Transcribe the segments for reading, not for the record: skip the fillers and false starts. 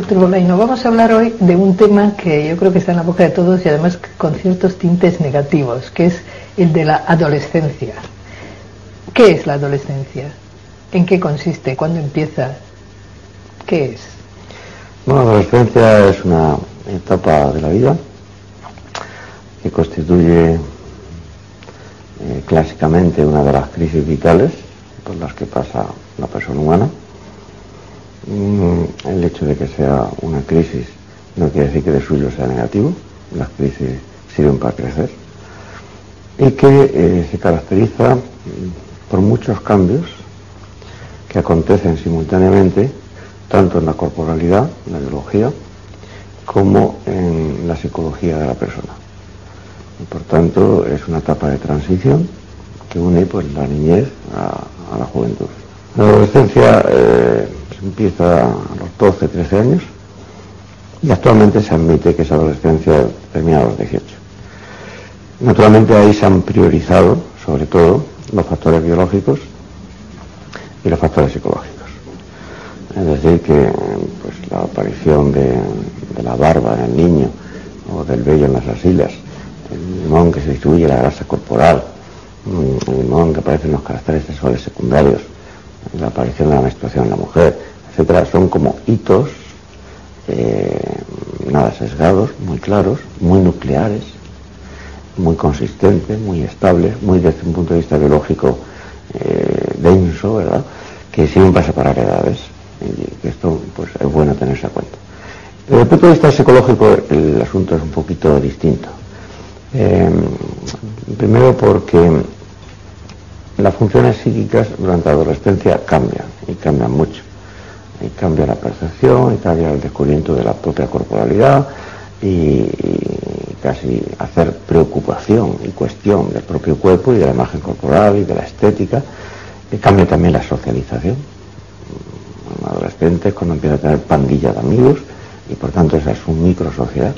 Doctor Bolaino, vamos a hablar hoy de un tema que yo creo que está en la boca de todos y además con ciertos tintes negativos, que es el de la adolescencia. ¿Qué es la adolescencia? ¿En qué consiste? ¿Cuándo empieza? ¿Qué es? Bueno, la adolescencia es una etapa de la vida que constituye clásicamente una de las crisis vitales por las que pasa la persona humana. El hecho de que sea una crisis no quiere decir que de suyo sea negativo. Las crisis sirven para crecer y que se caracteriza por muchos cambios que acontecen simultáneamente tanto en la corporalidad, en la biología, como en la psicología de la persona. Y por tanto es una etapa de transición que une pues la niñez a la juventud. La adolescencia empieza a los 12, 13 años y actualmente se admite que esa adolescencia termina a los 18. Naturalmente ahí se han priorizado sobre todo los factores biológicos y los factores psicológicos. Es decir que pues, la aparición de la barba en el niño o del vello en las axilas, el limón que se distribuye la grasa corporal, el limón que aparece en los caracteres sexuales secundarios, la aparición de la menstruación en la mujer, etcétera, son como hitos nada sesgados, muy claros, muy nucleares, muy consistentes, muy estables, muy desde un punto de vista biológico denso, ¿verdad?, que sirven para separar edades, y esto pues es bueno tenerse en cuenta. Desde el punto de vista psicológico el asunto es un poquito distinto. Primero porque las funciones psíquicas durante la adolescencia cambian, y cambian mucho. Y cambia la percepción, y cambia el descubrimiento de la propia corporalidad, y casi hacer preocupación y cuestión del propio cuerpo y de la imagen corporal y de la estética. Y cambia también la socialización. Un adolescente es cuando empieza a tener pandilla de amigos, y por tanto esa es su microsociedad.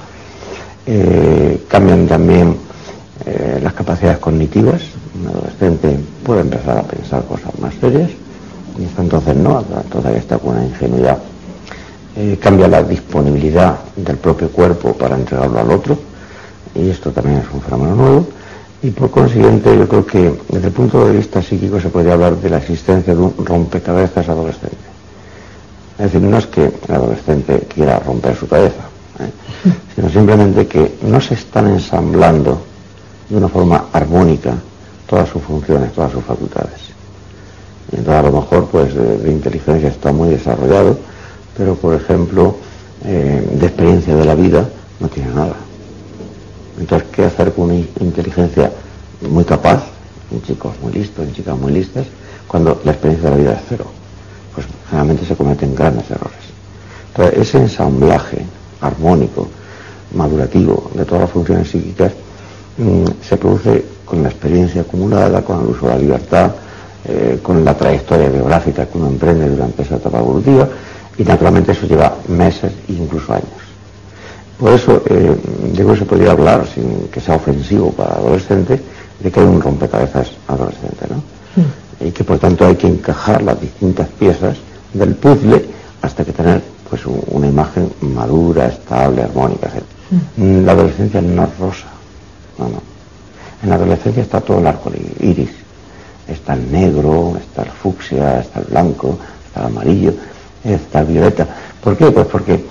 Cambian también las capacidades cognitivas. Un adolescente puede empezar a pensar cosas más serias, y hasta entonces no, todavía está con una ingenuidad. Cambia la disponibilidad del propio cuerpo para entregarlo al otro, y esto también es un fenómeno nuevo, y por consiguiente yo creo que desde el punto de vista psíquico se puede hablar de la existencia de un rompecabezas adolescente. Es decir, no es que el adolescente quiera romper su cabeza, sino simplemente que no se están ensamblando de una forma armónica todas sus funciones, todas sus facultades. Y entonces a lo mejor pues de inteligencia está muy desarrollado, pero por ejemplo de experiencia de la vida no tiene nada. Entonces, ¿qué hacer con una inteligencia muy capaz, en chicos muy listos, en chicas muy listas, cuando la experiencia de la vida es cero? Pues generalmente se cometen grandes errores. Entonces, ese ensamblaje armónico, madurativo de todas las funciones psíquicas se produce con la experiencia acumulada, con el uso de la libertad, con la trayectoria biográfica que uno emprende durante esa etapa evolutiva, y naturalmente eso lleva meses e incluso años. Por eso yo creo que se podría hablar, sin que sea ofensivo para adolescentes, de que hay un rompecabezas adolescente, ¿no? Y que por tanto hay que encajar las distintas piezas del puzzle hasta que tener pues una imagen madura, estable, armónica, etc. La adolescencia no es rosa, no. En la adolescencia está todo el arco iris. Está el negro, está el fucsia, está el blanco, está el amarillo, está el violeta. ¿Por qué? Pues porque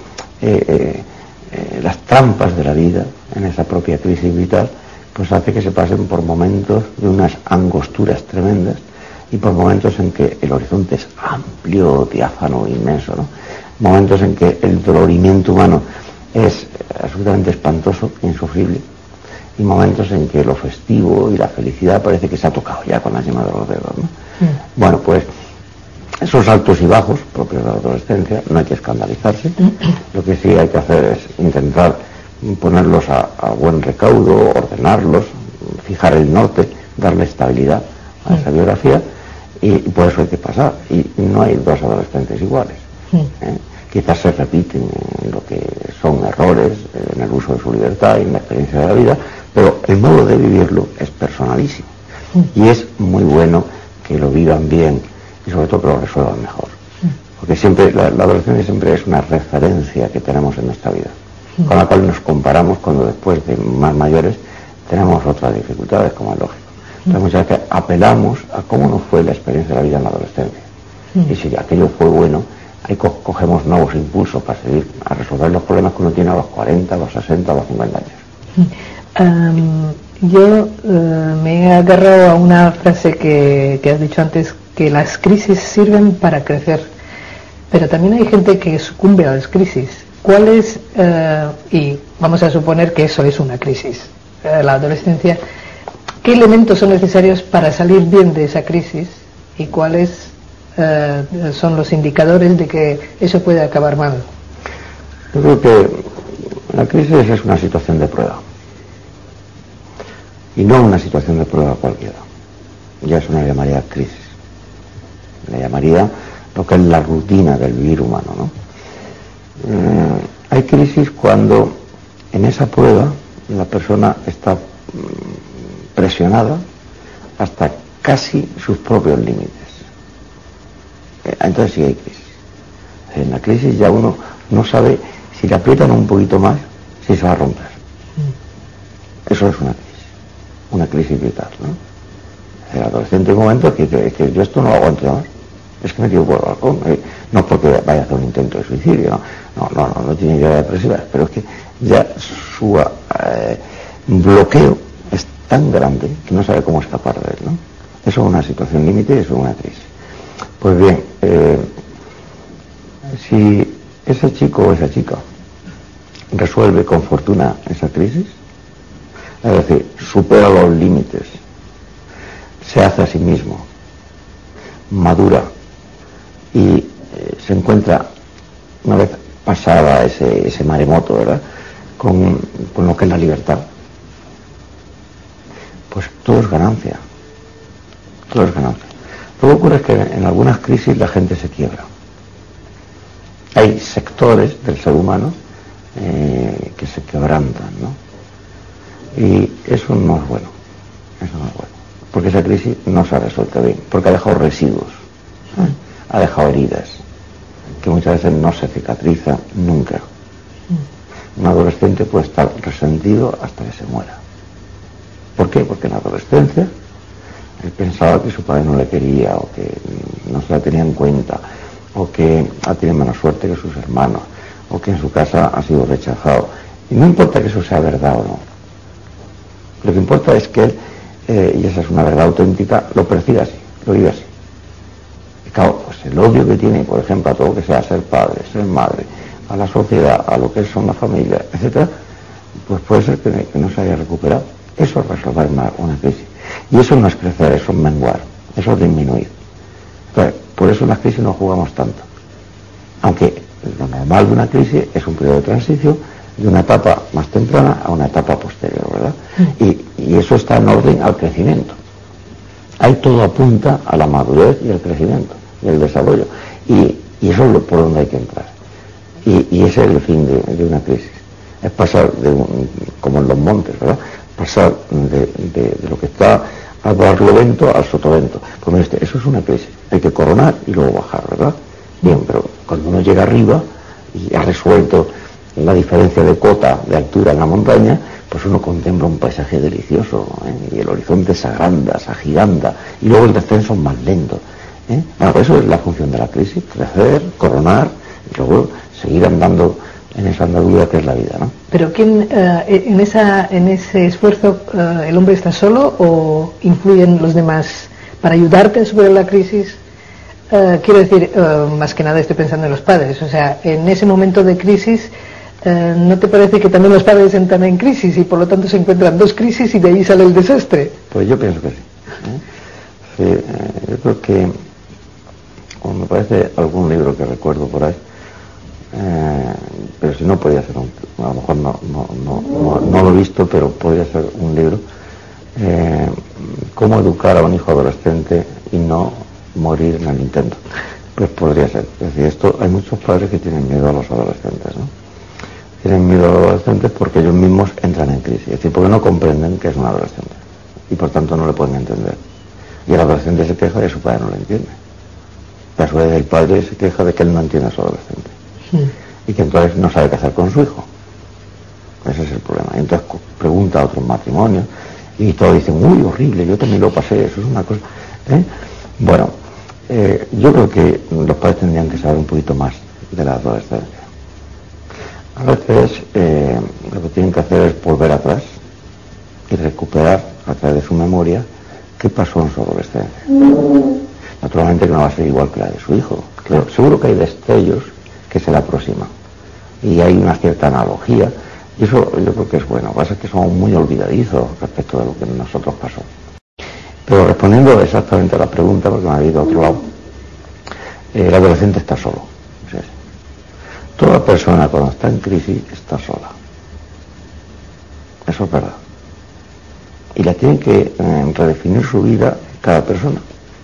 las trampas de la vida en esa propia crisis vital pues hace que se pasen por momentos de unas angosturas tremendas y por momentos en que el horizonte es amplio, diáfano, inmenso, ¿no? Momentos en que el dolorimiento humano es absolutamente espantoso, insufrible, y momentos en que lo festivo y la felicidad parece que se ha tocado ya con la yema de los dedos, ¿no? Bueno, pues esos altos y bajos propios de la adolescencia no hay que escandalizarse. Lo que sí hay que hacer es intentar ponerlos a buen recaudo, ordenarlos, fijar el norte, darle estabilidad a esa biografía, y por eso hay que pasar. Y no hay dos adolescentes iguales. Quizás se repiten en lo que son errores, en el uso de su libertad y en la experiencia de la vida, pero el modo de vivirlo es personalísimo. Y es muy bueno que lo vivan bien y sobre todo que lo resuelvan mejor. Porque siempre, la adolescencia siempre es una referencia que tenemos en nuestra vida, con la cual nos comparamos cuando después de más mayores tenemos otras dificultades, como es lógico. Entonces muchas veces apelamos a cómo nos fue la experiencia de la vida en la adolescencia. Y si aquello fue bueno, ahí cogemos nuevos impulsos para seguir a resolver los problemas que uno tiene a los 40, a los 60, a los 50 años. Yo me he agarrado a una frase que has dicho antes, que las crisis sirven para crecer, pero también hay gente que sucumbe a las crisis. ¿Cuál es, y vamos a suponer que eso es una crisis, la adolescencia, qué elementos son necesarios para salir bien de esa crisis y cuáles son los indicadores de que eso puede acabar mal? Yo creo que la crisis es una situación de prueba. Y no una situación de prueba cualquiera. Ya eso no le llamaría crisis. Le llamaría lo que es la rutina del vivir humano, ¿no? Hay crisis cuando en esa prueba la persona está presionada hasta casi sus propios límites. Entonces sí hay crisis. En la crisis ya uno no sabe si le aprietan un poquito más, si se va a romper. Eso es una crisis vital, ¿no? El adolescente en un momento que yo esto no lo aguanto más, es que me tiro por el balcón, no porque vaya a hacer un intento de suicidio, no tiene idea depresiva, pero es que ya su bloqueo es tan grande que no sabe cómo escapar de él, ¿no? Eso es una situación límite y eso es una crisis. Pues bien, si ese chico o esa chica resuelve con fortuna esa crisis, es decir, supera los límites, se hace a sí mismo, madura y se encuentra, una vez pasada ese maremoto, ¿verdad?, con lo que es la libertad, pues todo es ganancia. Todo es ganancia. Lo que ocurre es que en algunas crisis la gente se quiebra. Hay sectores del ser humano que se quebrantan, ¿no? Y eso no es bueno, porque esa crisis no se ha resuelto bien, porque ha dejado residuos, ha dejado heridas, que muchas veces no se cicatrizan nunca. Un adolescente puede estar resentido hasta que se muera. ¿Por qué? Porque en la adolescencia él pensaba que su padre no le quería, o que no se la tenía en cuenta, o que ha tenido menos suerte que sus hermanos, o que en su casa ha sido rechazado. Y no importa que eso sea verdad o no. Lo que importa es que él, y esa es una verdad auténtica, lo percibe así, lo vive así. Y claro, pues el odio que tiene, por ejemplo, a todo lo que sea ser padre, ser madre, a la sociedad, a lo que son la familia, etcétera, pues puede ser que no se haya recuperado. Eso es resolver una crisis. Y eso no es crecer, eso es menguar, eso es disminuir. Entonces, por eso en las crisis no jugamos tanto. Aunque lo normal de una crisis es un periodo de transición de una etapa más temprana a una etapa posterior, ¿verdad? Y eso está en orden al crecimiento. Ahí todo apunta a la madurez y al crecimiento y el desarrollo. Y eso es por donde hay que entrar. Y ese es el fin de una crisis. Es pasar como en los montes, ¿verdad? Pasar de lo que está al barlovento al sotovento. Pues mire, eso es una crisis. Hay que coronar y luego bajar, ¿verdad? Bien, pero cuando uno llega arriba y ha resuelto la diferencia de cota de altura en la montaña, pues uno contempla un paisaje delicioso, y el horizonte se agranda, se agiganta, y luego el descenso es más lento. Bueno, pues eso es la función de la crisis: crecer, coronar y luego seguir andando en esa andadura que es la vida, ¿no? Pero ¿quién en ese esfuerzo el hombre está solo o influyen los demás para ayudarte a superar la crisis? Quiero decir, más que nada estoy pensando en los padres. O sea, en ese momento de crisis, ¿no te parece que también los padres entran en crisis y por lo tanto se encuentran dos crisis y de ahí sale el desastre? Pues yo pienso que sí. Sí, yo creo que, como me parece algún libro que recuerdo por ahí, pero si no podría ser a lo mejor no lo he visto, pero podría ser un libro, cómo educar a un hijo adolescente y no morir en el intento. Pues podría ser. Es decir, hay muchos padres que tienen miedo a los adolescentes, ¿no? Tienen miedo a los adolescentes porque ellos mismos entran en crisis, es decir, porque no comprenden que es un adolescente y por tanto no le pueden entender. Y el adolescente se queja y su padre no le entiende. que a su vez el padre se queja de que él no entiende a su adolescente. Y que entonces no sabe qué hacer con su hijo. Ese es el problema. Y entonces pregunta a otros matrimonios y todos dicen, uy, horrible, yo también lo pasé, eso es una cosa. Bueno, yo creo que los padres tendrían que saber un poquito más de la adolescencia. A veces lo que tienen que hacer es volver atrás y recuperar a través de su memoria qué pasó en su adolescencia. Naturalmente que no va a ser igual que la de su hijo. Claro, seguro que hay destellos que se le aproximan y hay una cierta analogía, y eso yo creo que es bueno. Lo que pasa es que somos muy olvidadizos respecto de lo que nosotros pasó. Pero respondiendo exactamente a la pregunta, porque me ha ido a otro lado, el adolescente está solo. ¿Sí? Toda persona cuando está en crisis está sola. Eso es verdad. Y la tiene que redefinir su vida cada persona.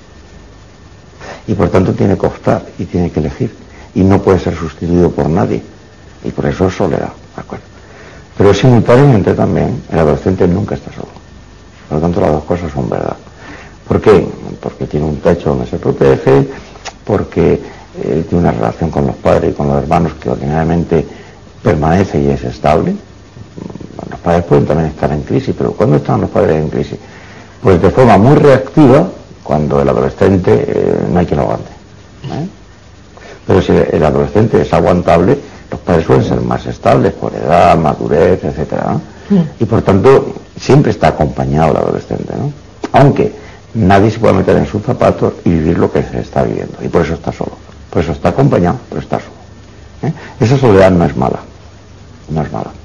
Y por tanto tiene que optar y tiene que elegir. Y no puede ser sustituido por nadie. Y por eso es soledad, ¿de acuerdo? Pero simultáneamente también el adolescente nunca está solo. Por lo tanto las dos cosas son verdad. ¿Por qué? Porque tiene un techo donde se protege, porque tiene una relación con los padres y con los hermanos que ordinariamente permanece y es estable. Los padres pueden también estar en crisis, pero ¿cuándo están los padres en crisis? Pues de forma muy reactiva, cuando el adolescente no hay quien lo aguante. Pero si el adolescente es aguantable, los padres suelen ser más estables por edad, madurez, etcétera, ¿no? Y por tanto siempre está acompañado el adolescente, ¿no? Aunque nadie se puede meter en sus zapatos y vivir lo que se está viviendo, y por eso está solo. Por eso está acompañado, pero está solo. Esa soledad no es mala, no es mala,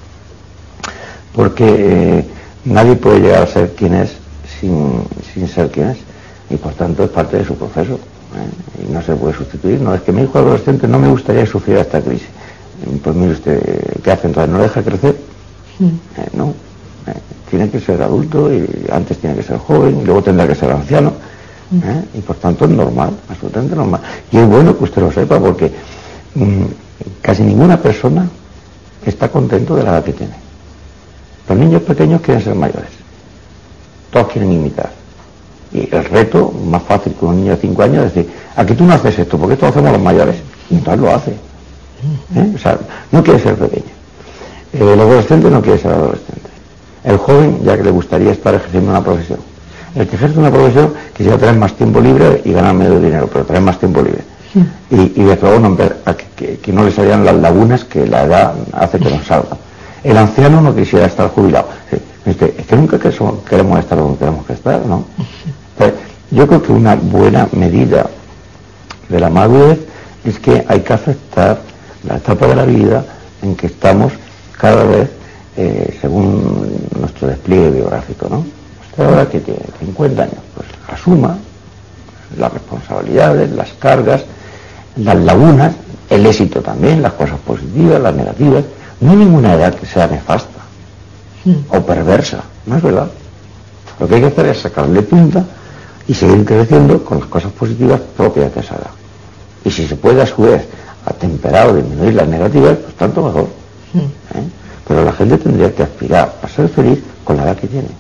porque nadie puede llegar a ser quien es sin ser quien es, y por tanto es parte de su proceso, y no se puede sustituir. No es que mi hijo adolescente no me gustaría que sufriera esta crisis. Pues mire usted, ¿qué hace entonces? ¿No deja crecer? No, tiene que ser adulto, y antes tiene que ser joven, y luego tendrá que ser anciano, y por tanto es normal, absolutamente normal. Y es bueno que usted lo sepa, porque casi ninguna persona está contento de la edad que tiene. Los niños pequeños quieren ser mayores, todos quieren imitar. Y el reto más fácil que un niño de 5 años es decir, aquí tú no haces esto, porque esto lo hacemos los mayores, y entonces lo hace. O sea, no quiere ser pequeño. El adolescente no quiere ser adolescente. El joven, ya que le gustaría estar ejerciendo una profesión. El que ejerce una profesión quisiera tener más tiempo libre y ganar menos dinero, pero tener más tiempo libre. Y desde luego que no le salgan las lagunas que la edad hace que nos salgan. El anciano no quisiera estar jubilado. Es que nunca queremos estar donde tenemos que estar, ¿no? Entonces, yo creo que una buena medida de la madurez es que hay que aceptar la etapa de la vida en que estamos cada vez según nuestro despliegue biográfico, ¿no? Usted ahora que tiene 50 años, pues asuma las responsabilidades, las cargas, las lagunas, el éxito también, las cosas positivas, las negativas. No hay ninguna edad que sea nefasta o perversa, no es verdad. Lo que hay que hacer es sacarle punta y seguir creciendo con las cosas positivas propias de esa edad. Y si se puede a su vez atemperar o disminuir las negativas, pues tanto mejor. Pero la gente tendría que aspirar a ser feliz con la edad que tiene.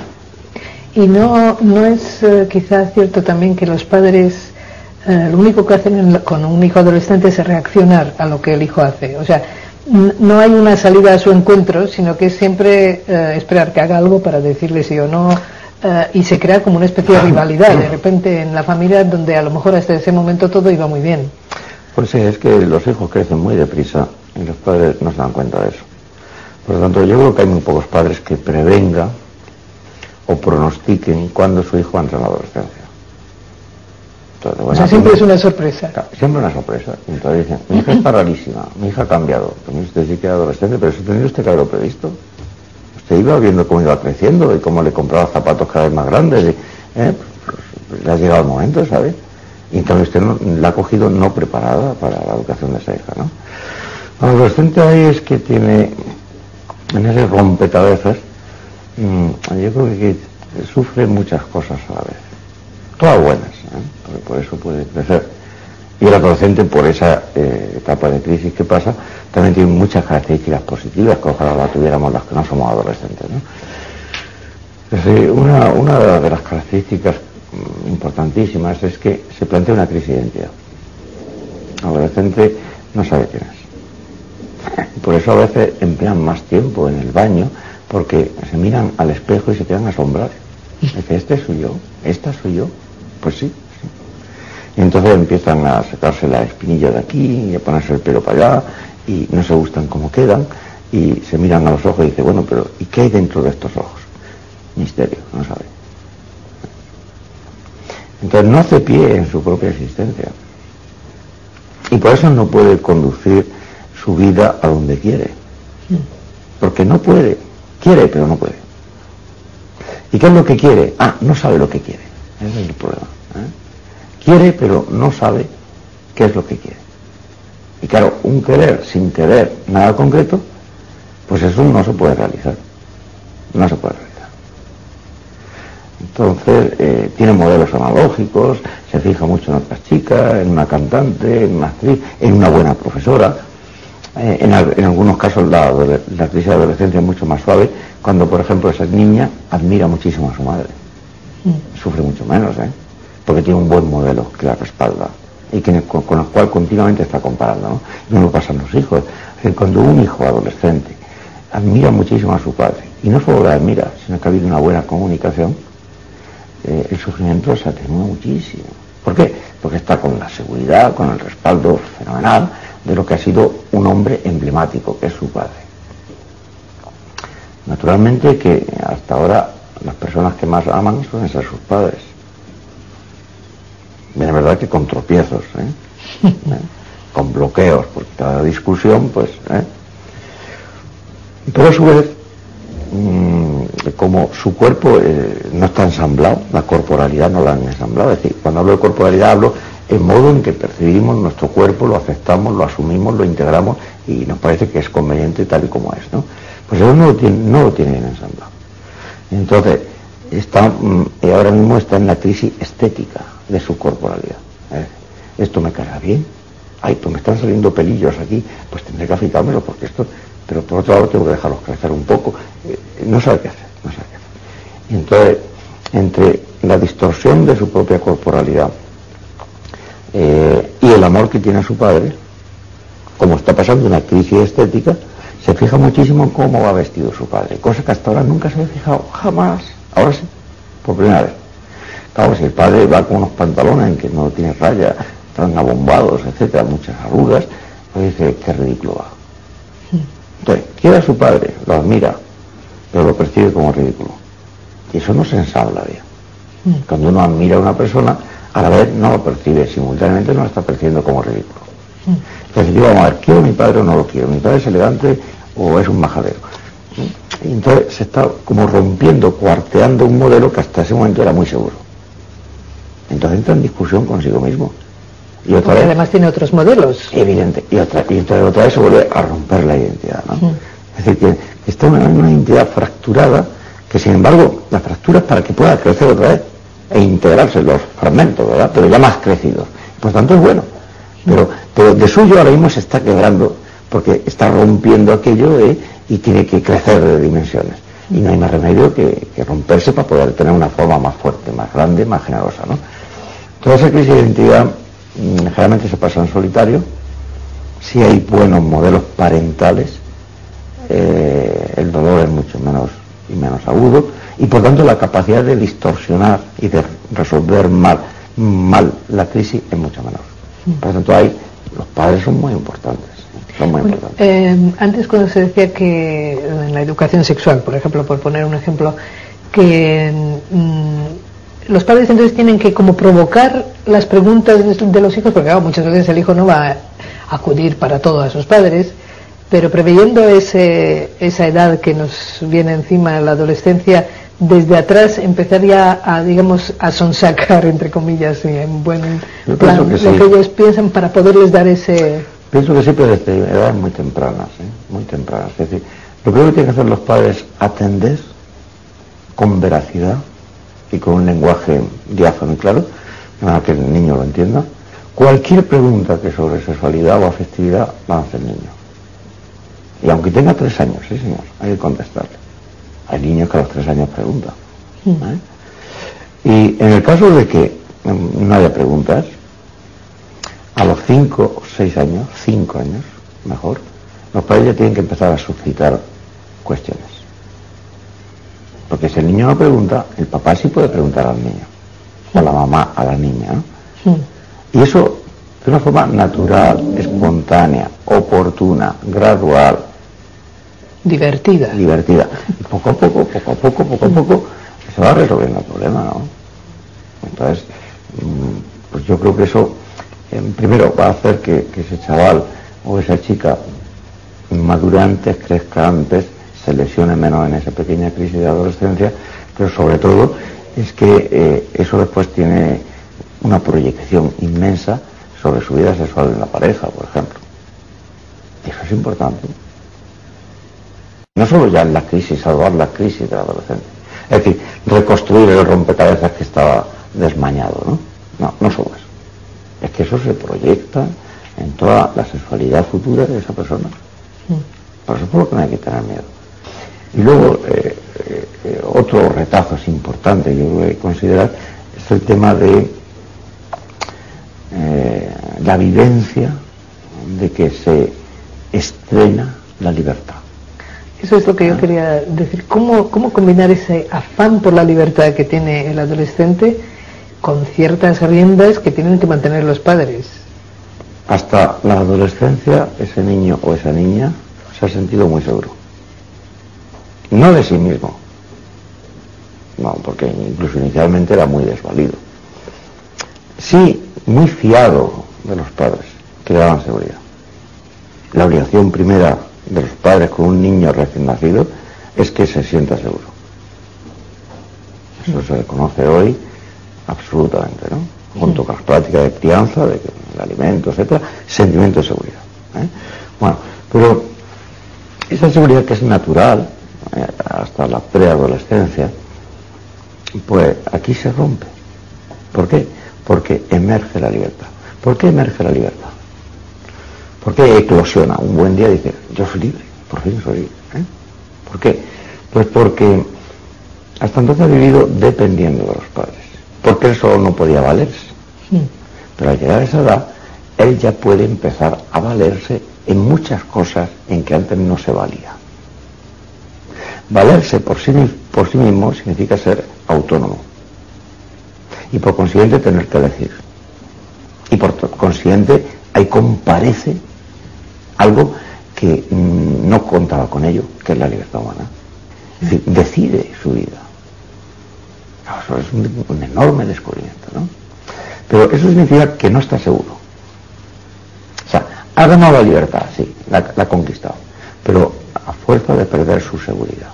Y no es quizás cierto también que los padres lo único que hacen con un hijo adolescente es reaccionar a lo que el hijo hace. O sea, no hay una salida a su encuentro, sino que es siempre esperar que haga algo para decirle sí o no, y se crea como una especie de rivalidad de repente en la familia, donde a lo mejor hasta ese momento todo iba muy bien. Pues sí, es que los hijos crecen muy deprisa y los padres no se dan cuenta de eso. Por lo tanto, yo creo que hay muy pocos padres que prevengan o pronostiquen cuándo su hijo entra en la adolescencia. Entonces, bueno, o sea, siempre es una sorpresa. Siempre una sorpresa. Entonces dicen, mi hija está rarísima, mi hija ha cambiado. Pues usted sí que era adolescente, pero eso tendría usted que haberlo previsto. Usted iba viendo cómo iba creciendo y cómo le compraba zapatos cada vez más grandes. Pues le ha llegado el momento, ¿sabe? Y entonces usted la ha cogido no preparada para la educación de esa hija, ¿no? El adolescente ahí es que tiene, en ese rompecabezas, yo creo que sufre muchas cosas a la vez. Todas buenas, porque por eso puede crecer. Y el adolescente, por esa etapa de crisis que pasa, también tiene muchas características positivas, que ojalá la tuviéramos las que no somos adolescentes, ¿no? Es decir, una de las características importantísimas es que se plantea una crisis de identidad. adolescente no sabe quién es. Por eso a veces emplean más tiempo en el baño, porque se miran al espejo y se quedan asombrados. Dice, ¿este soy yo? ¿Esta soy yo? Pues sí, sí. Y entonces empiezan a sacarse la espinilla de aquí y a ponerse el pelo para allá y no se gustan cómo quedan y se miran a los ojos y dicen, bueno, pero ¿y qué hay dentro de estos ojos? Misterio, no sabe. Entonces no hace pie en su propia existencia y por eso no puede conducir su vida a donde quiere, porque no puede. Quiere pero no puede. ¿Y qué es lo que quiere? No sabe lo que quiere. Ese es el problema, Quiere pero no sabe qué es lo que quiere. Y claro, un querer sin querer nada concreto, pues eso no se puede realizar. No se puede realizar. Entonces, tiene modelos analógicos, se fija mucho en otras chicas, en una cantante, en una actriz, en una buena profesora. En algunos casos la crisis de adolescencia es mucho más suave, cuando por ejemplo esa niña admira muchísimo a su madre. Sufre mucho menos, porque tiene un buen modelo que la respalda y con el cual continuamente está comparando, ¿no? Y no lo pasan los hijos. Cuando un hijo adolescente admira muchísimo a su padre, y no solo la admira, sino que ha habido una buena comunicación, el sufrimiento se atenúa muchísimo. ¿Por qué? Porque está con la seguridad, con el respaldo fenomenal de lo que ha sido un hombre emblemático, que es su padre. Naturalmente que hasta ahora las personas que más aman suelen ser sus padres. Es verdad que con tropiezos, con bloqueos, porque cada discusión, pues... Pero a su vez, como su cuerpo no está ensamblado, la corporalidad no la han ensamblado, es decir, cuando hablo de corporalidad hablo el modo en que percibimos nuestro cuerpo, lo aceptamos, lo asumimos, lo integramos y nos parece que es conveniente tal y como es, ¿no? Pues eso no lo tiene bien ensamblado. Entonces, ahora mismo está en la crisis estética de su corporalidad. Esto me carga bien, pues me están saliendo pelillos aquí, pues tendré que afeitármelo porque esto, pero por otro lado tengo que dejarlos crecer un poco. No sabe qué hacer, no sabe qué hacer. Y entonces, entre la distorsión de su propia corporalidad y el amor que tiene a su padre, como está pasando una crisis estética, se fija muchísimo en cómo va vestido su padre, cosa que hasta ahora nunca se había fijado, jamás. Ahora sí, por primera vez. Claro, si el padre va con unos pantalones en que no tiene raya, están abombados, etcétera, muchas arrugas, pues dice, qué ridículo va. Entonces, quiere a su padre, lo admira, pero lo percibe como ridículo. Y eso no se ensambla bien. Cuando uno admira a una persona, a la vez no lo percibe, simultáneamente no lo está percibiendo como ridículo. Entonces, digo, vamos a ver, ¿quiero a mi padre o no lo quiero? ¿Mi padre es elegante o es un majadero? Y entonces se está como rompiendo, cuarteando un modelo que hasta ese momento era muy seguro. Entonces entra en discusión consigo mismo. Y otra vez, además tiene otros modelos. Evidente. Y entonces otra vez se vuelve a romper la identidad, ¿no? Es decir, que está una identidad fracturada, que sin embargo, la fractura es para que pueda crecer otra vez e integrarse los fragmentos, ¿verdad? Pero ya más crecidos. Por tanto es bueno. Pero de suyo ahora mismo se está quebrando porque está rompiendo aquello y tiene que crecer de dimensiones. Y no hay más remedio que romperse para poder tener una forma más fuerte, más grande, más generosa, ¿no? Toda esa crisis de identidad generalmente se pasa en solitario. Si hay buenos modelos parentales, el dolor es mucho menos agudo y por tanto la capacidad de distorsionar y de resolver mal la crisis es mucho menor. Por lo tanto, los padres son muy importantes. Antes cuando se decía que en la educación sexual, por ejemplo, por poner un ejemplo, que los padres entonces tienen que como provocar las preguntas de los hijos, porque claro, muchas veces el hijo no va a acudir para todo a sus padres, pero preveyendo esa edad que nos viene encima, la adolescencia, desde atrás empezar ya a, digamos, a sonsacar, entre comillas, y en buen plan, lo que ellos piensan para poderles dar ese... Pienso que sí, pero desde edades muy tempranas, muy tempranas. Es decir, lo primero que tienen que hacer los padres es atender con veracidad y con un lenguaje diáfano y claro, para que el niño lo entienda, cualquier pregunta que sobre sexualidad o afectividad va a hacer el niño. Y aunque tenga 3 años, sí señor, hay que contestarle. Hay niños que a los 3 años preguntan. Y en el caso de que no haya preguntas, a los 5 o 6 años, 5 años, mejor, los padres ya tienen que empezar a suscitar cuestiones. Porque si el niño no pregunta, el papá sí puede preguntar al niño, o la mamá a la niña, ¿no? Sí. Y eso de una forma natural, espontánea, oportuna, gradual, Divertida. Y poco a poco, se va resolviendo el problema, ¿no? Entonces, pues yo creo que eso, primero, va a hacer que ese chaval o esa chica madure antes, crezca antes, se lesione menos en esa pequeña crisis de adolescencia, pero sobre todo es que eso después tiene una proyección inmensa sobre su vida sexual en la pareja, por ejemplo. Y eso es importante. No solo ya en la crisis, salvar la crisis de la adolescencia. Es decir, reconstruir el rompecabezas que estaba desmañado, ¿no? No solo eso. Es que eso se proyecta en toda la sexualidad futura de esa persona. Por eso es por lo que no hay que tener miedo. Y luego, otro retazo es importante, yo voy a considerar, es el tema de la vivencia de que se estrena la libertad. Eso es lo que yo quería decir. ¿Cómo combinar ese afán por la libertad que tiene el adolescente con ciertas riendas que tienen que mantener los padres? Hasta la adolescencia, ese niño o esa niña se ha sentido muy seguro. No de sí mismo. No, porque incluso inicialmente era muy desvalido. Sí, muy fiado de los padres, que le daban seguridad. La obligación primera de los padres con un niño recién nacido es que se sienta seguro. Eso se reconoce hoy absolutamente, ¿no? Junto con las prácticas de crianza, de alimentos, etcétera, sentimiento de seguridad. Bueno, pero esa seguridad que es natural hasta la preadolescencia, pues aquí se rompe. ¿Por qué? Porque emerge la libertad. ¿Por qué emerge la libertad? ¿Por qué eclosiona? Un buen día dice, yo soy libre, por fin soy libre. ¿Por qué? Pues porque hasta entonces ha vivido dependiendo de los padres. Porque él solo no podía valerse. Pero al llegar a esa edad, él ya puede empezar a valerse en muchas cosas en que antes no se valía. Valerse por sí mismo significa ser autónomo. Y por consiguiente tener que elegir. Y por consiguiente ahí comparece algo que no contaba con ello, que es la libertad humana. Es decir, decide su vida. Eso es un enorme descubrimiento, ¿no? Pero eso significa que no está seguro. O sea, ha ganado la libertad, sí, la ha conquistado, pero a fuerza de perder su seguridad.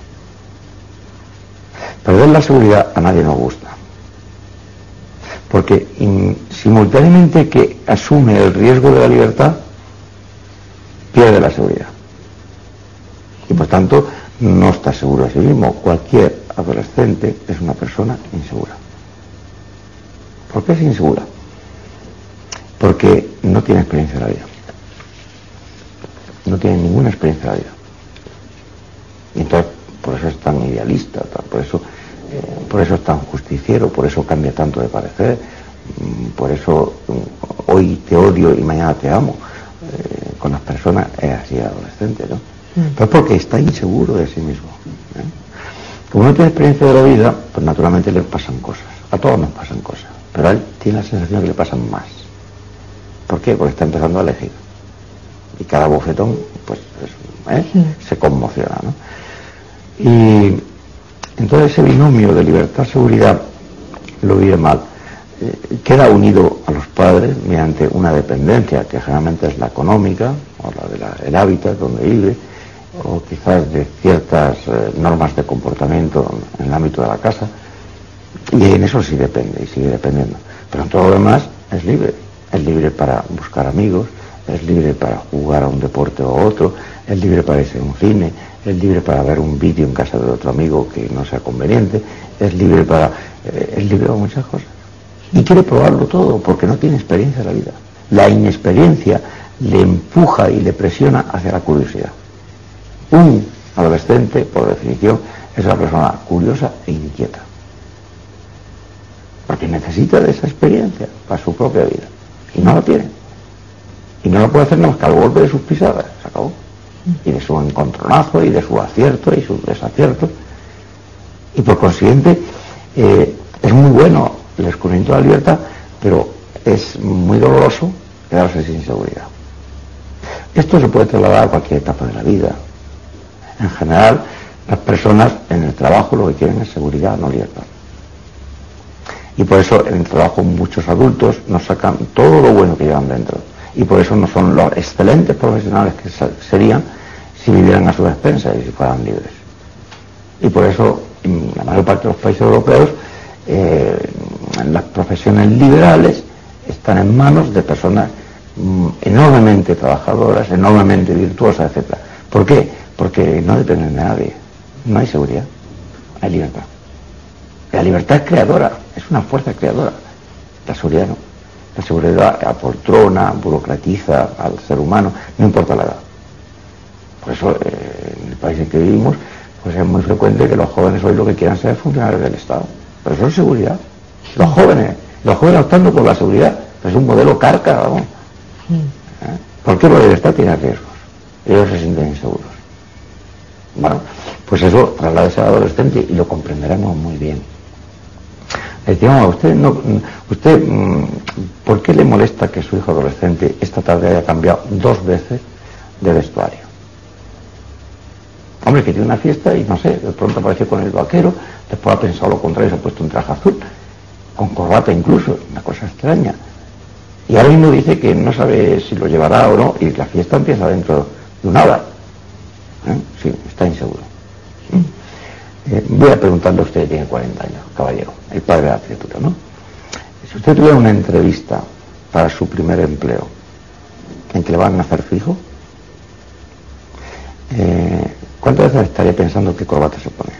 Perder la seguridad a nadie nos gusta. Porque simultáneamente que asume el riesgo de la libertad, pierde la seguridad. Y por tanto, no está seguro a sí mismo. Cualquier adolescente es una persona insegura. ¿Por qué es insegura? Porque no tiene experiencia de la vida. No tiene ninguna experiencia de la vida. Y entonces, por eso es tan idealista, por eso es tan justiciero, por eso cambia tanto de parecer, por eso hoy te odio y mañana te amo. Con las personas es así adolescente, ¿no? Pero porque está inseguro de sí mismo. Como no tiene experiencia de la vida, pues naturalmente le pasan cosas. A todos nos pasan cosas, pero a él tiene la sensación de que le pasan más. ¿Por qué? Porque está empezando a elegir. Y cada bofetón, pues, se conmociona, ¿no? Y entonces ese binomio de libertad-seguridad lo vive mal. Queda unido a los padres mediante una dependencia, que generalmente es la económica, o la del hábitat donde vive, o quizás de ciertas normas de comportamiento en el ámbito de la casa, y en eso sí depende, y sigue dependiendo. Pero en todo lo demás es libre para buscar amigos, es libre para jugar a un deporte o a otro, es libre para irse a un cine, es libre para ver un vídeo en casa de otro amigo que no sea conveniente, es libre para muchas cosas. Y quiere probarlo todo porque no tiene experiencia de la vida. La inexperiencia le empuja y le presiona hacia la curiosidad. Un adolescente, por definición, es una persona curiosa e inquieta. Porque necesita de esa experiencia para su propia vida. Y no la tiene. Y no lo puede hacer nada más que al golpe de sus pisadas, se acabó. Y de su encontronazo, y de su acierto, y sus desaciertos. Y por consiguiente, es muy bueno el descubrimiento de la libertad, pero es muy doloroso quedarse sin seguridad. Esto se puede trasladar a cualquier etapa de la vida. En general, las personas en el trabajo lo que quieren es seguridad, no libertad. Y por eso en el trabajo muchos adultos nos sacan todo lo bueno que llevan dentro. Y por eso no son los excelentes profesionales que serían si vivieran a su despensa y si fueran libres. Y por eso en la mayor parte de los países europeos las profesiones liberales están en manos de personas enormemente trabajadoras, enormemente virtuosas, etc. ¿Por qué? Porque no dependen de nadie. No hay seguridad, hay libertad. La libertad es creadora, es una fuerza creadora. La seguridad no. La seguridad apoltrona, burocratiza al ser humano, no importa la edad. Por eso, en el país en que vivimos, pues es muy frecuente que los jóvenes hoy lo que quieran ser funcionarios del Estado. Pero eso es seguridad. Los jóvenes optando por la seguridad, es un modelo carca, vamos. ¿Por qué? Porque el Estado tiene riesgos. Ellos se sienten inseguros. Bueno, pues eso trasládese al adolescente y lo comprenderemos muy bien. Le decíamos, usted, ¿por qué le molesta que su hijo adolescente esta tarde haya cambiado 2 veces de vestuario? Hombre, que tiene una fiesta y no sé, de pronto apareció con el vaquero, después ha pensado lo contrario, se ha puesto un traje azul, con corbata incluso, una cosa extraña. Y ahora mismo dice que no sabe si lo llevará o no, y la fiesta empieza dentro de una hora. Sí, está inseguro. Voy a preguntarle a usted, tiene 40 años, caballero, el padre de la criatura, ¿no? Si usted tuviera una entrevista para su primer empleo, en que le van a hacer fijo, ¿cuántas veces estaría pensando qué corbata se pone?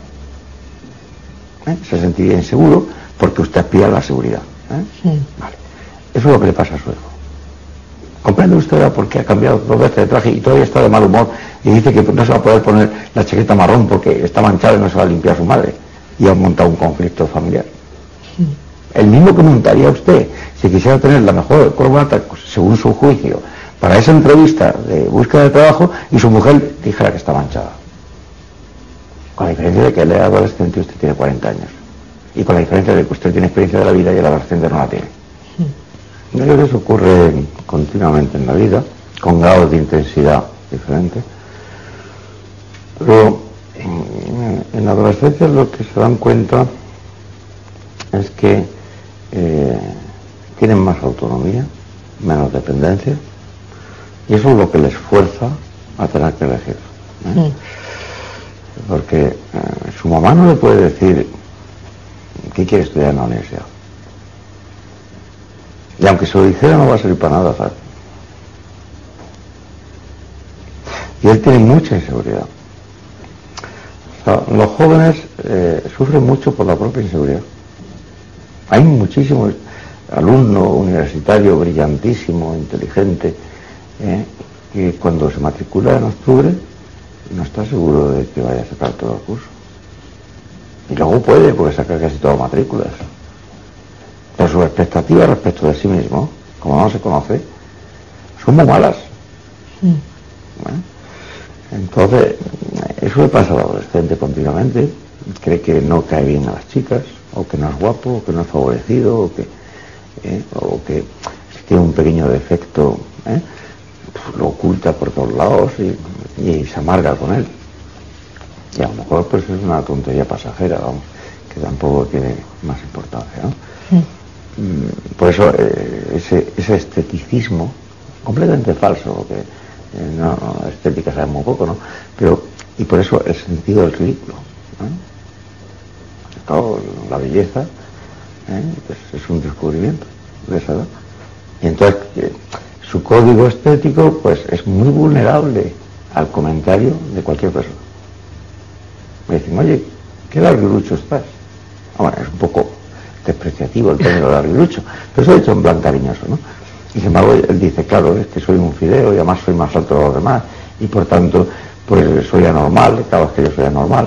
Se sentiría inseguro porque usted aspira a la seguridad. Sí. Vale. Eso es lo que le pasa a su hijo. ¿Comprende usted ahora por qué ha cambiado 2 veces de traje y todavía está de mal humor y dice que no se va a poder poner la chaqueta marrón porque está manchada y no se va a limpiar su madre? Y ha montado un conflicto familiar. Sí. El mismo que montaría usted si quisiera tener la mejor corbata, según su juicio, para esa entrevista de búsqueda de trabajo y su mujer dijera que está manchada. Con la diferencia de que él es adolescente y usted tiene 40 años. Y con la diferencia de que usted tiene experiencia de la vida y el adolescente no la tiene. Yo creo que eso ocurre continuamente en la vida, con grados de intensidad diferentes. Pero en la adolescencia lo que se dan cuenta es que tienen más autonomía, menos dependencia, y eso es lo que les fuerza a tener que elegir. Porque su mamá no le puede decir qué quiere estudiar en la universidad. Y aunque se lo dijera no va a servir para nada, ¿sabes? Y él tiene mucha inseguridad. O sea, los jóvenes sufren mucho por la propia inseguridad. Hay muchísimos alumnos universitarios brillantísimos, inteligentes, que cuando se matricula en octubre no está seguro de que vaya a sacar todo el curso. Y luego puede, porque saca casi todas las matrículas. Pero sus expectativas respecto de sí mismo, como no se conoce, son muy malas. Bueno, entonces, eso le pasa al adolescente continuamente. Cree que no cae bien a las chicas, o que no es guapo, o que no es favorecido, o que si tiene un pequeño defecto, pues lo oculta por todos lados y se amarga con él. Y a lo mejor pues es una tontería pasajera, vamos, que tampoco tiene más importancia, ¿no? Por eso ese esteticismo completamente falso, porque estética sabe muy poco, ¿no? Pero, y por eso el sentido del ridículo, claro, la belleza pues es un descubrimiento de esa edad. Y entonces su código estético pues es muy vulnerable al comentario de cualquier persona. Me dicen, oye, qué larguirucho estás. Bueno, es un poco despreciativo el término larguirucho, pero eso he hecho en plan cariñoso, ¿no? Y sin embargo él dice, claro, es que soy un fideo y además soy más alto de los demás y por tanto pues soy anormal, claro, es que yo soy anormal.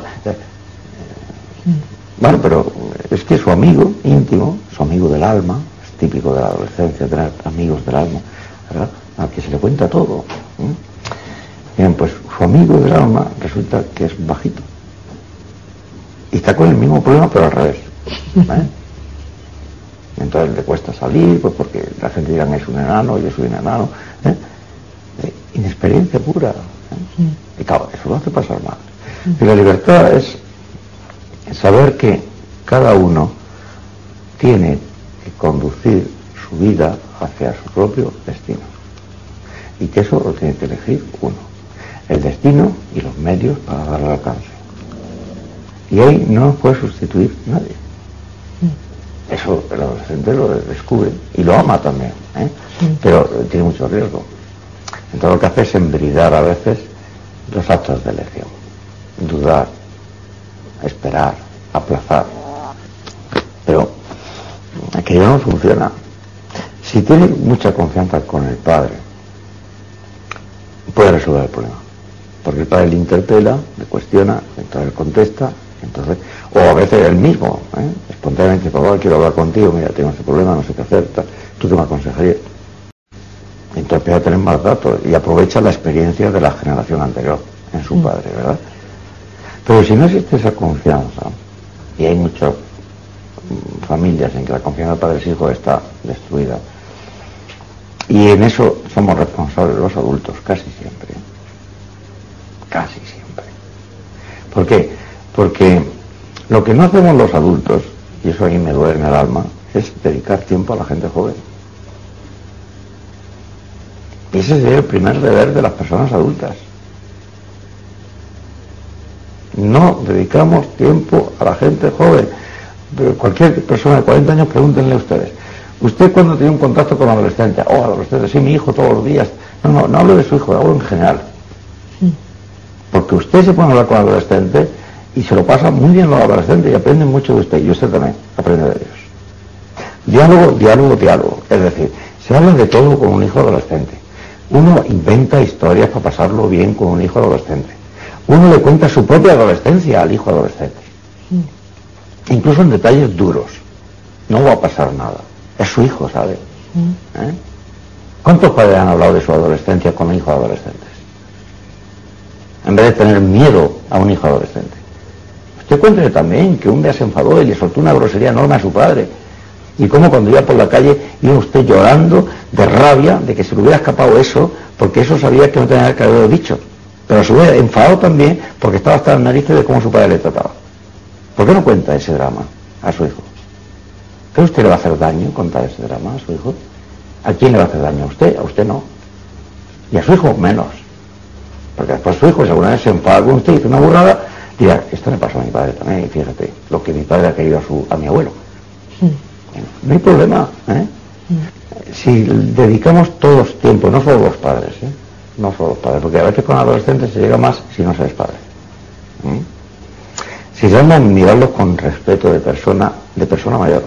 Bueno, pero es que su amigo íntimo, su amigo del alma, es típico de la adolescencia tener amigos del alma, ¿verdad? cuenta todo. Bien, pues su amigo del alma resulta que es bajito. Y está con el mismo problema, pero al revés. Entonces le cuesta salir, pues porque la gente dirá es un enano, yo soy un enano. Inexperiencia pura. Y claro, eso lo hace pasar mal. Y la libertad es saber que cada uno tiene que conducir su vida hacia su propio destino. Y que eso lo tiene que elegir uno. El destino y los medios para darle alcance. Y ahí no nos puede sustituir nadie. Eso el adolescente lo descubre y lo ama también, pero tiene mucho riesgo. Entonces lo que hace es embridar a veces los actos de elección. Dudar, esperar, aplazar. Pero aquello no funciona. Si tiene mucha confianza con el padre, puede resolver el problema. Porque el padre le interpela, le cuestiona, entonces él contesta, entonces, o a veces él mismo, espontáneamente, papá, quiero hablar contigo, mira, tengo este problema, no sé qué hacer, tú te me aconsejarías. Entonces empieza a tener más datos y aprovecha la experiencia de la generación anterior en su padre, ¿verdad? Pero si no existe esa confianza, y hay muchas familias en que la confianza de padres e hijos está destruida, y en eso somos responsables los adultos casi siempre. Casi siempre. ¿Por qué? Porque lo que no hacemos los adultos, y eso a mí me duele en el alma, es dedicar tiempo a la gente joven. Y ese sería el primer deber de las personas adultas. No dedicamos tiempo a la gente joven. Cualquier persona de 40 años, pregúntenle ustedes. ¿Usted cuando tiene un contacto con adolescentes? Adolescentes, sí, mi hijo todos los días. No hablo de su hijo, hablo en general. Porque usted se pone a hablar con adolescentes y se lo pasa muy bien los adolescentes y aprenden mucho de usted, y usted también aprende de ellos. Diálogo. Es decir, se habla de todo con un hijo adolescente. Uno inventa historias para pasarlo bien con un hijo adolescente. Uno le cuenta su propia adolescencia al hijo adolescente. Incluso en detalles duros. No va a pasar nada. Es su hijo, ¿sabe? ¿Cuántos padres han hablado de su adolescencia con hijos adolescentes? En vez de tener miedo a un hijo adolescente. Usted cuéntele también que un día se enfadó y le soltó una grosería enorme a su padre. Y cómo cuando iba por la calle iba usted llorando de rabia de que se le hubiera escapado eso, porque eso sabía que no tenía que haberlo dicho. Pero a su vez enfadado también porque estaba hasta en narices de cómo su padre le trataba. ¿Por qué no cuenta ese drama a su hijo? ¿Cree usted le va a hacer daño contar ese drama a su hijo? ¿A quién le va a hacer daño? A usted no. Y a su hijo menos. Porque después su hijo, si alguna vez se enfada con usted y dice una burrada, dirá, esto me pasó a mi padre también, y fíjate, lo que mi padre ha querido a mi abuelo. No hay problema, Si dedicamos todos tiempo, no solo los padres, no solo los padres, porque a veces con adolescentes se llega más si no se es padre. Si se anda a mirarlos con respeto de persona mayor.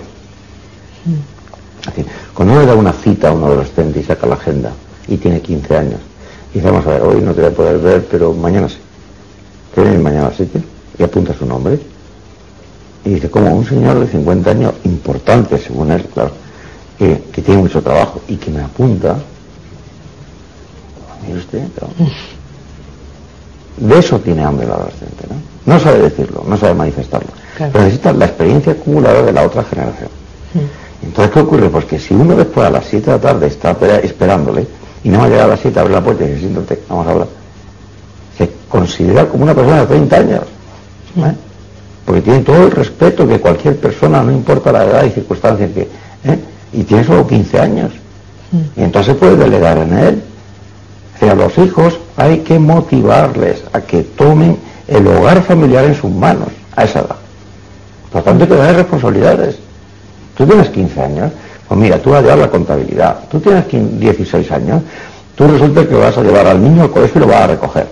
Así, cuando uno le da una cita a un adolescente y saca la agenda y tiene 15 años, y dice, vamos a ver, hoy no te voy a poder ver, pero mañana sí. ¿Qué viene mañana al sitio? Y apunta su nombre. Y dice, como un señor de 50 años, importante según él, claro, que tiene mucho trabajo y que me apunta. Mire usted, claro. De eso tiene hambre el adolescente, ¿no? No sabe decirlo, no sabe manifestarlo. Claro. Pero necesita la experiencia acumulada de la otra generación. Entonces, ¿qué ocurre? Pues que si uno después a las 7 de la tarde está esperándole y no ha llegado a las 7, abre la puerta y dice, siéntate, vamos a hablar, se considera como una persona de 30 años. Porque tiene todo el respeto que cualquier persona, no importa la edad y circunstancias que, y tiene solo 15 años. Y entonces puede delegar en él. O sea, a los hijos hay que motivarles a que tomen el hogar familiar en sus manos a esa edad. Por tanto, hay que darles responsabilidades. Tú tienes 15 años, pues mira, tú vas a llevar la contabilidad. Tú tienes 16 años, tú resulta que vas a llevar al niño al colegio y lo vas a recoger.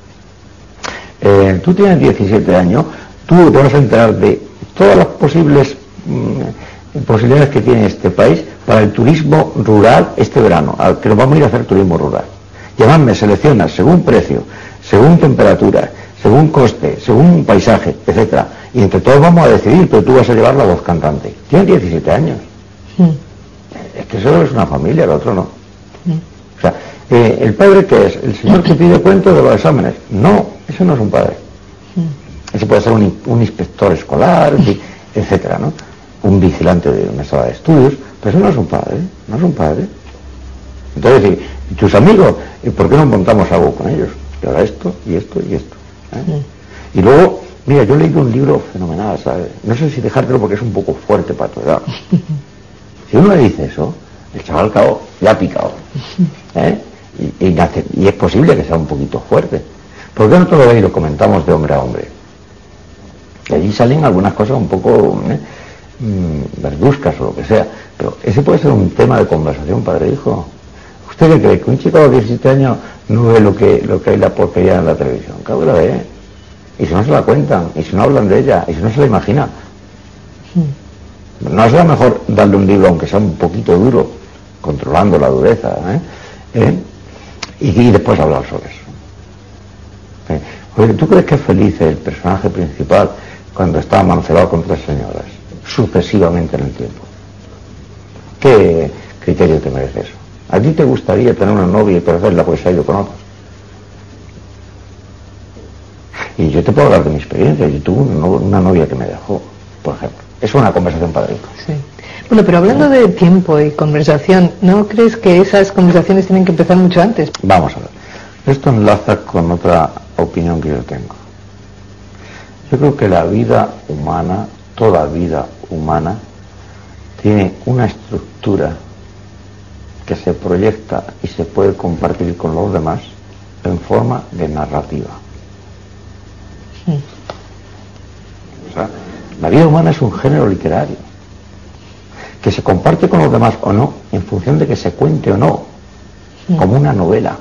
Tú tienes 17 años, tú te vas a enterar de todas las posibilidades que tiene este país para el turismo rural este verano, al que nos vamos a ir a hacer turismo rural. Y además me seleccionas según precio, según temperatura, según coste, según paisaje, etcétera. Y entre todos vamos a decidir, pero tú vas a llevar la voz cantante. Tienes 17 años. Es que eso es una familia, el otro no. O sea, ¿El padre qué es? ¿El señor que pide cuentos de los exámenes? No, eso no es un padre. Ese puede ser un inspector escolar, etcétera, ¿no? Un vigilante de una sala de estudios, pero eso no es un padre, no es un padre. Entonces, ¿y tus amigos? ¿Y por qué no montamos algo con ellos? Y ahora esto, y esto, y esto. Y luego, mira, yo he leído un libro fenomenal, ¿sabes? No sé si dejártelo porque es un poco fuerte para tu edad. Si uno le dice eso, el chaval al cabo ya ha picado. Y es posible que sea un poquito fuerte. ¿Por qué no todo lo comentamos de hombre a hombre? Y allí salen algunas cosas un poco verduzcas o lo que sea, pero ese puede ser un tema de conversación padre-hijo. ¿Usted qué cree? ¿Que un chico de 17 años no ve lo que hay la porquería en la televisión? Claro que la ve. Y si no se la cuentan, y si no hablan de ella, y si no se la imagina. ¿No será mejor darle un libro, aunque sea un poquito duro, controlando la dureza, y después hablar sobre eso? Oye, ¿tú crees que es feliz el personaje principal cuando está amancelado con 3 señoras, sucesivamente en el tiempo? ¿Qué criterio te merece eso? ¿A ti te gustaría tener una novia y perderla porque se ha ido con otros? Y yo te puedo hablar de mi experiencia. Yo tuve una novia que me dejó, por ejemplo. Es una conversación padre-hijo. Sí. Bueno, pero hablando de tiempo y conversación, ¿no crees que esas conversaciones tienen que empezar mucho antes? Vamos a ver. Esto enlaza con otra opinión que yo tengo. Yo creo que la vida humana, toda vida humana, tiene una estructura que se proyecta y se puede compartir con los demás en forma de narrativa. O sea, la vida humana es un género literario que se comparte con los demás o no en función de que se cuente o no, como una novela.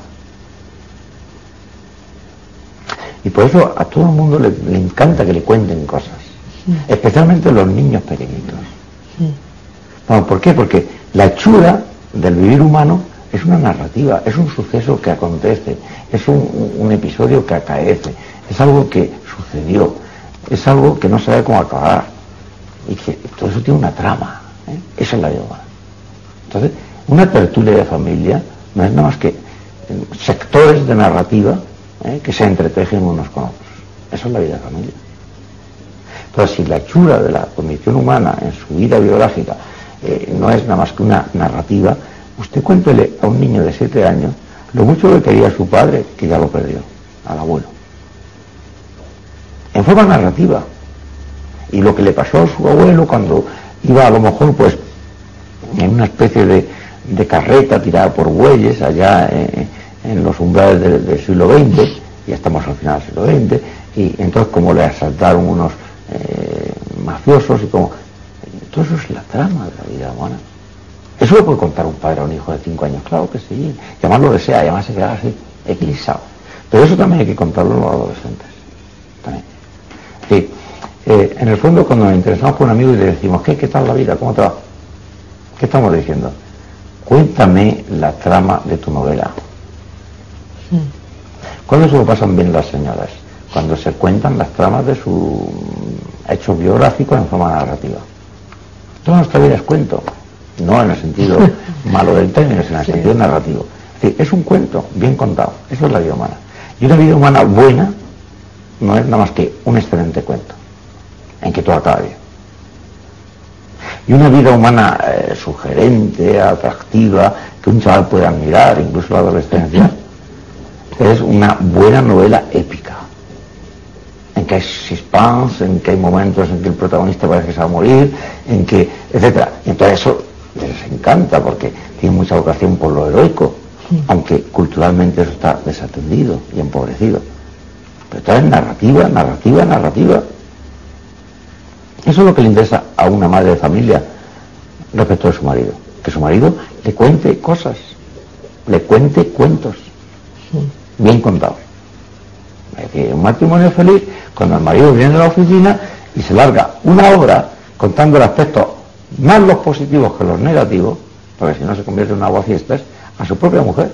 Y por eso a todo el mundo le encanta que le cuenten cosas, especialmente los niños pequeñitos. Bueno, ¿por qué? Porque la hechura del vivir humano es una narrativa, es un suceso que acontece, es un episodio que acaece, es algo que sucedió, es algo que no sabe cómo acabar, y que todo eso tiene una trama, esa es la vida humana. Entonces, una tertulia de familia no es nada más que sectores de narrativa que se entretejen unos con otros. Eso es la vida de familia. Entonces, si la hechura de la condición humana en su vida biológica no es nada más que una narrativa, usted cuéntele a un niño de 7 años lo mucho que quería a su padre, que ya lo perdió, al abuelo. En forma narrativa. Y lo que le pasó a su abuelo cuando iba a lo mejor pues en una especie de carreta tirada por bueyes allá en los umbrales del siglo XX, ya estamos al final del siglo XX, y entonces como le asaltaron unos mafiosos y como... Todo eso es la trama de la vida humana. ¿Eso lo puede contar un padre a un hijo de 5 años? Claro que sí. Y además lo desea, y además se queda así, eclipsado. Pero eso también hay que contarlo a los adolescentes. También. Sí. En el fondo, cuando nos interesamos por un amigo y le decimos, ¿qué tal la vida? ¿Cómo te va? ¿Qué estamos diciendo? Cuéntame la trama de tu novela. ¿Cuándo se lo pasan bien las señoras? Cuando se cuentan las tramas de sus hechos biográficos en forma narrativa. Toda nuestra vida es cuento, no en el sentido malo del término, sino en el sentido narrativo. Es decir, es un cuento bien contado, eso es la vida humana. Y una vida humana buena no es nada más que un excelente cuento, en que todo acaba bien. Y una vida humana sugerente, atractiva, que un chaval puede admirar, incluso la adolescencia, es una buena novela épica, en que hay suspense, en que hay momentos en que el protagonista parece que se va a morir, en que, etcétera. Y entonces eso les encanta porque tiene mucha vocación por lo heroico, aunque culturalmente eso está desatendido y empobrecido. Pero todo es narrativa, narrativa, narrativa. Eso es lo que le interesa a una madre de familia respecto de su marido, que su marido le cuente cosas, le cuente cuentos bien contados. Es decir, un matrimonio feliz cuando el marido viene de la oficina y se larga una hora contando los aspectos más los positivos que los negativos, porque si no se convierte en un aguafiestas, a su propia mujer.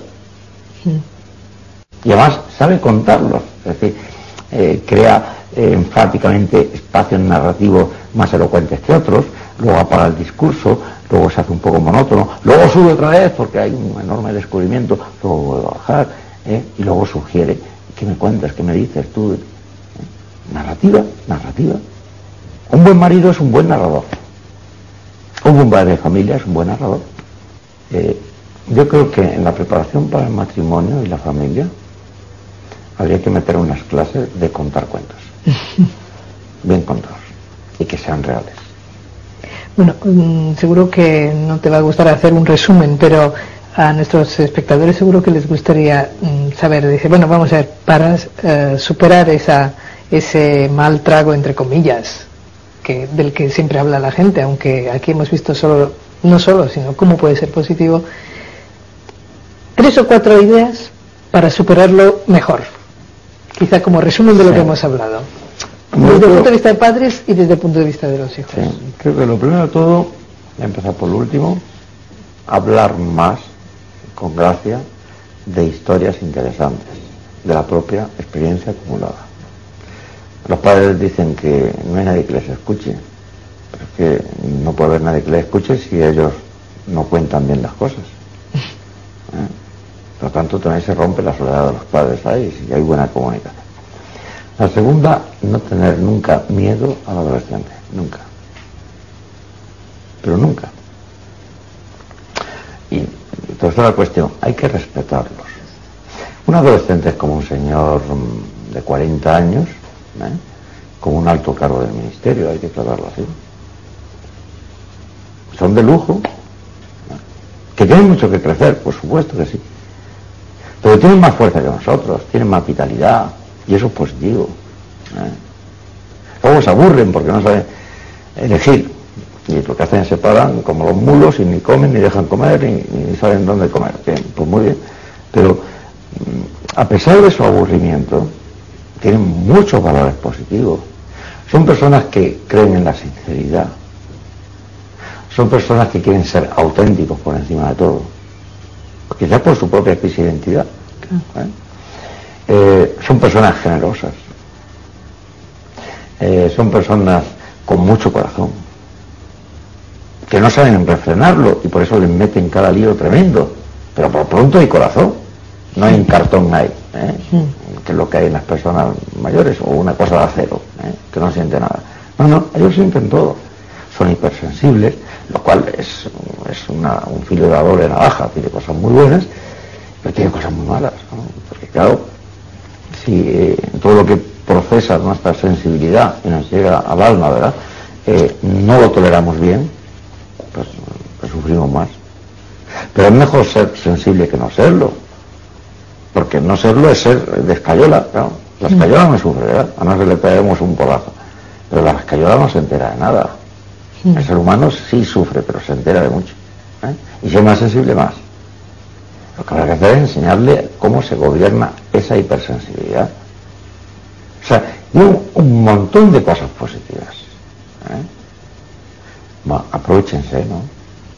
Y además sabe contarlos, es decir, crea enfáticamente espacios narrativos más elocuentes que otros, luego apaga el discurso, luego se hace un poco monótono, luego sube otra vez porque hay un enorme descubrimiento, luego vuelve a bajar, y luego sugiere, ¿qué me cuentas? ¿Qué me dices tú? Narrativa. Un buen marido es un buen narrador. Un buen padre de familia es un buen narrador. Yo creo que en la preparación para el matrimonio y la familia habría que meter unas clases de contar cuentos. Bien contados. Y que sean reales. Bueno, seguro que no te va a gustar hacer un resumen, pero a nuestros espectadores seguro que les gustaría saber. Dice, bueno, vamos a ver, para superar ese mal trago, entre comillas, del que siempre habla la gente, aunque aquí hemos visto no solo, sino cómo puede ser positivo, 3 o 4 ideas para superarlo mejor. Quizá como resumen de lo que hemos hablado. Desde el punto de vista de padres y desde el punto de vista de los hijos. Sí, creo que lo primero de todo, voy a empezar por lo último, hablar más, con gracia, de historias interesantes, de la propia experiencia acumulada. Los padres dicen que no hay nadie que les escuche, pero es que no puede haber nadie que les escuche si ellos no cuentan bien las cosas. Por lo tanto, también se rompe la soledad de los padres ahí, si hay buena comunicación. La segunda, no tener nunca miedo al adolescente, nunca. Pero nunca. Y entonces la cuestión, hay que respetarlos. Un adolescente es como un señor de 40 años, con un alto cargo del ministerio, hay que tratarlo así. Son de lujo, que tienen mucho que crecer, por supuesto que sí. Pero tienen más fuerza que nosotros, tienen más vitalidad. Y eso es positivo. Luego se aburren porque no saben elegir. Y lo que hacen es se paran como los mulos y ni comen, ni dejan comer, ni saben dónde comer. Bien, pues muy bien. Pero a pesar de su aburrimiento, tienen muchos valores positivos. Son personas que creen en la sinceridad. Son personas que quieren ser auténticos por encima de todo. Quizás por su propia crisis de identidad. Son personas generosas, son personas con mucho corazón, que no saben refrenarlo y por eso les meten cada lío tremendo, pero por pronto hay corazón, no hay un cartón ahí, que es lo que hay en las personas mayores, o una cosa de acero, que no siente nada. No, ellos sienten todo, son hipersensibles, lo cual es un filo de doble navaja, tiene cosas muy buenas, pero tiene cosas muy malas, ¿no? Porque claro, si todo lo que procesa nuestra sensibilidad y nos llega al alma, ¿verdad? No lo toleramos bien, pues sufrimos más. Pero es mejor ser sensible que no serlo, porque no serlo es ser de escayola, ¿no? La escayola no sufre, ¿verdad? A no ser que le peguemos un porrazo, pero la escayola no se entera de nada. El ser humano sí sufre, pero se entera de mucho, y si es más sensible, más. Lo que habrá que hacer es enseñarle cómo se gobierna esa hipersensibilidad. O sea, y un montón de cosas positivas. Bueno, aprovechense, ¿no?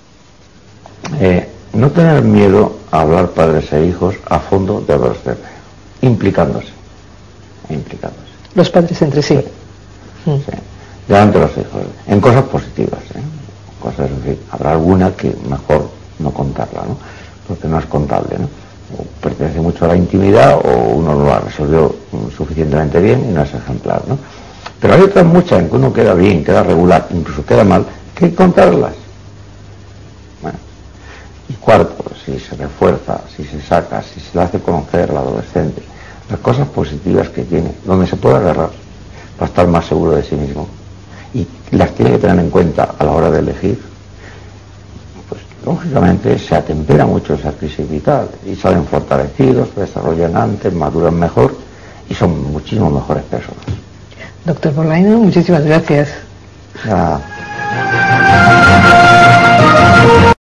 No tener miedo a hablar padres e hijos a fondo de adolescencia, implicándose. Los padres entre sí. Sí, delante de los hijos, en cosas positivas, cosas, en fin, habrá alguna que mejor no contarla, ¿no? Porque no es contable, ¿no? O pertenece mucho a la intimidad o uno no la resolvió suficientemente bien y no es ejemplar, ¿no? Pero hay otras muchas en que uno queda bien, queda regular, incluso queda mal, que hay que contarlas. Bueno. Y cuarto, si se refuerza, si se saca, si se le hace conocer al adolescente las cosas positivas que tiene, donde se puede agarrar para estar más seguro de sí mismo, y las tiene que tener en cuenta a la hora de elegir, pues lógicamente se atempera mucho esa crisis vital y salen fortalecidos, se desarrollan antes, maduran mejor y son muchísimo mejores personas. Doctor Bolaño, muchísimas gracias. Ya.